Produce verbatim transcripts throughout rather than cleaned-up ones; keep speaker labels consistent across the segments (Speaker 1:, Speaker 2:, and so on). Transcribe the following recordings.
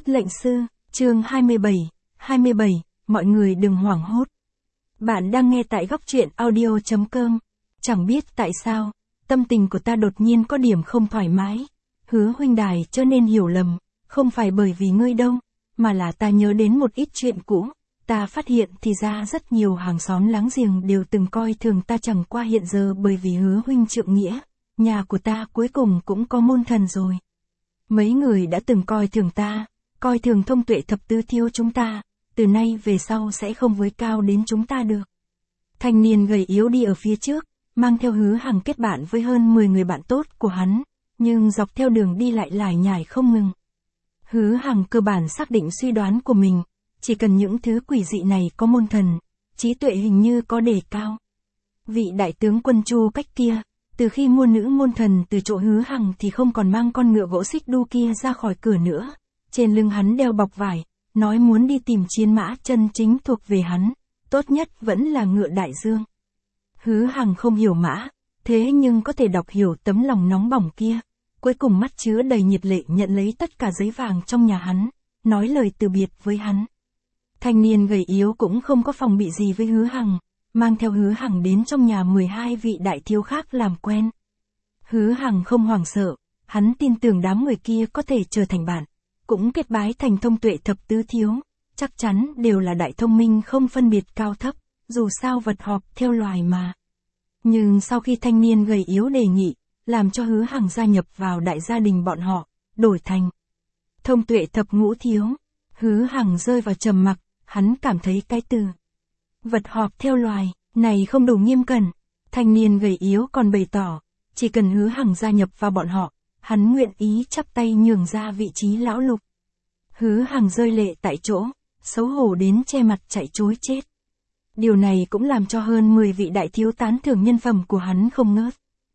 Speaker 1: Tiết lệnh sư, chương hai mươi bảy, hai mươi bảy, mọi người đừng hoảng hốt. Bạn đang nghe tại góc truyện audio chấm com. Chẳng biết tại sao, tâm tình của ta đột nhiên có điểm không thoải mái. Hứa huynh đài cho nên hiểu lầm, không phải bởi vì ngươi đâu, mà là ta nhớ đến một ít chuyện cũ. Ta phát hiện thì ra rất nhiều hàng xóm láng giềng đều từng coi thường ta, chẳng qua hiện giờ bởi vì hứa huynh trượng nghĩa, nhà của ta cuối cùng cũng có môn thần rồi. Mấy người đã từng coi thường ta, coi thường Thông Tuệ thập tứ thiếu chúng ta, từ nay về sau sẽ không với cao đến chúng ta được. Thanh niên gầy yếu đi ở phía trước, mang theo Hứa Hằng kết bạn với hơn mười người bạn tốt của hắn, nhưng dọc theo đường đi lại lải nhải không ngừng. Hứa Hằng cơ bản xác định suy đoán của mình, chỉ cần những thứ quỷ dị này có môn thần, trí tuệ hình như có đề cao. Vị đại tướng quân Chu Cách kia, từ khi mua nữ môn thần từ chỗ Hứa Hằng thì không còn mang con ngựa gỗ xích đu kia ra khỏi cửa nữa. Trên lưng hắn đeo bọc vải, nói muốn đi tìm chiến mã chân chính thuộc về hắn, tốt nhất vẫn là ngựa đại dương. Hứa Hằng không hiểu mã, thế nhưng có thể đọc hiểu tấm lòng nóng bỏng kia. Cuối cùng mắt chứa đầy nhiệt lệ nhận lấy tất cả giấy vàng trong nhà hắn, nói lời từ biệt với hắn. Thanh niên gầy yếu cũng không có phòng bị gì với Hứa Hằng, mang theo Hứa Hằng đến trong nhà mười hai vị đại thiếu khác làm quen. Hứa Hằng không hoảng sợ, hắn tin tưởng đám người kia có thể trở thành bạn, cũng kết bái thành Thông Tuệ thập tứ thiếu, chắc chắn đều là đại thông minh không phân biệt cao thấp, dù sao vật họp theo loài mà. Nhưng sau khi thanh niên gầy yếu đề nghị, làm cho Hứa Hằng gia nhập vào đại gia đình bọn họ, đổi thành Thông Tuệ thập ngũ thiếu, Hứa Hằng rơi vào trầm mặc, hắn cảm thấy cái từ vật họp theo loài này không đủ nghiêm cẩn. Thanh niên gầy yếu còn bày tỏ, chỉ cần Hứa Hằng gia nhập vào bọn họ, hắn nguyện ý chắp tay nhường ra vị trí lão lục. Hứa Hằng rơi lệ tại chỗ, xấu hổ đến che mặt chạy trối chết. Điều này cũng làm cho hơn mười vị đại thiếu tán thưởng nhân phẩm của hắn không ngớt.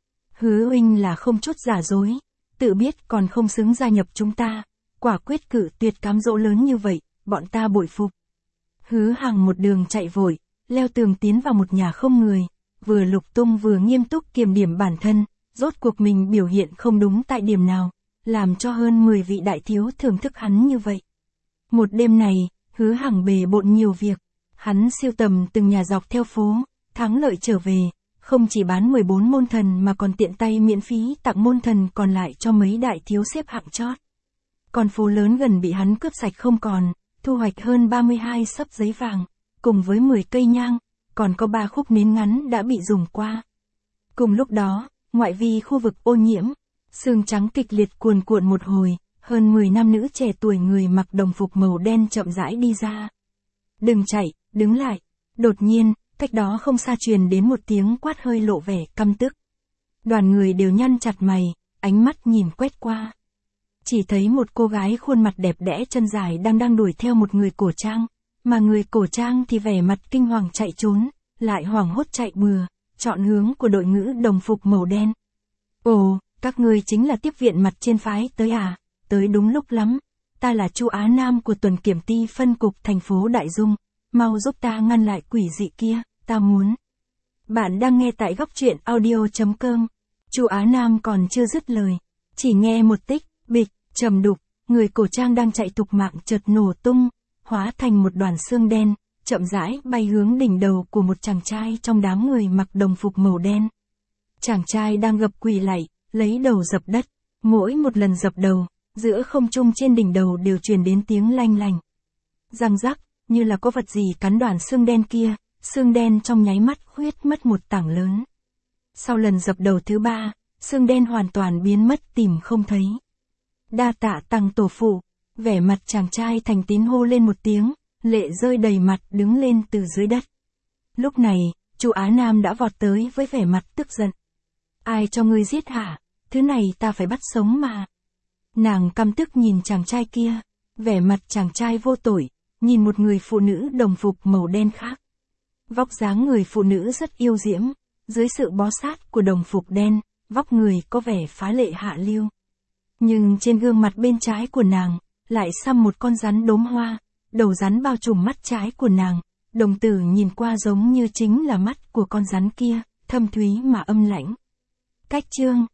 Speaker 1: Hứa huynh là không chút giả dối, tự biết còn không xứng gia nhập chúng ta, quả quyết cự tuyệt cám dỗ lớn như vậy, bọn ta bội phục. Hứa Hằng một đường chạy vội, leo tường tiến vào một nhà không người, vừa lục tung vừa nghiêm túc kiểm điểm bản thân, rốt cuộc mình biểu hiện không đúng tại điểm nào, làm cho hơn mười vị đại thiếu thưởng thức hắn như vậy. Một đêm này, Hứa Hằng bề bộn nhiều việc, hắn siêu tầm từng nhà dọc theo phố, thắng lợi trở về, không chỉ bán mười bốn môn thần mà còn tiện tay miễn phí tặng môn thần còn lại cho mấy đại thiếu xếp hạng chót. Con phố lớn gần bị hắn cướp sạch không còn, thu hoạch hơn ba mươi hai xấp giấy vàng, cùng với mười cây nhang, còn có ba khúc nến ngắn đã bị dùng qua. Cùng lúc đó, ngoại vi khu vực ô nhiễm, sương trắng kịch liệt cuồn cuộn một hồi, hơn mười nam nữ trẻ tuổi người mặc đồng phục màu đen chậm rãi đi ra. Đừng chạy, đứng lại. Đột nhiên, cách đó không xa truyền đến một tiếng quát hơi lộ vẻ căm tức. Đoàn người đều nhăn chặt mày, ánh mắt nhìn quét qua. Chỉ thấy một cô gái khuôn mặt đẹp đẽ chân dài đang đang đuổi theo một người cổ trang, mà người cổ trang thì vẻ mặt kinh hoàng chạy trốn, lại hoảng hốt chạy bừa, chọn hướng của đội ngũ đồng phục màu đen. Ồ, các ngươi chính là tiếp viện mặt trên phái tới à, tới đúng lúc lắm, ta là Chu Á Nam của tuần kiểm ty phân cục thành phố Đại Dung, mau giúp ta ngăn lại quỷ dị kia, ta muốn. Bạn đang nghe tại góc truyện audio chấm com. Chu Á Nam còn chưa dứt lời, chỉ nghe một tích, bịch, trầm đục, người cổ trang đang chạy thục mạng chợt nổ tung, hóa thành một đoàn xương đen, chậm rãi bay hướng đỉnh đầu của một chàng trai trong đám người mặc đồng phục màu đen. Chàng trai đang gập quỳ lạy, lấy đầu dập đất, mỗi một lần dập đầu, giữa không trung trên đỉnh đầu đều truyền đến tiếng lanh lành. Răng rắc, như là có vật gì cắn đoàn xương đen kia, xương đen trong nháy mắt khuyết mất một tảng lớn. Sau lần dập đầu thứ ba, xương đen hoàn toàn biến mất tìm không thấy. Đa tạ Tăng tổ phụ, vẻ mặt chàng trai thành tín hô lên một tiếng, lệ rơi đầy mặt đứng lên từ dưới đất. Lúc này, Chu Á Nam đã vọt tới với vẻ mặt tức giận. Ai cho ngươi giết hả? Thứ này ta phải bắt sống mà. Nàng căm tức nhìn chàng trai kia, vẻ mặt chàng trai vô tội, nhìn một người phụ nữ đồng phục màu đen khác. Vóc dáng người phụ nữ rất yêu diễm, dưới sự bó sát của đồng phục đen, vóc người có vẻ phá lệ hạ lưu. Nhưng trên gương mặt bên trái của nàng, lại xăm một con rắn đốm hoa, đầu rắn bao trùm mắt trái của nàng, đồng tử nhìn qua giống như chính là mắt của con rắn kia, thâm thúy mà âm lãnh. Cách chương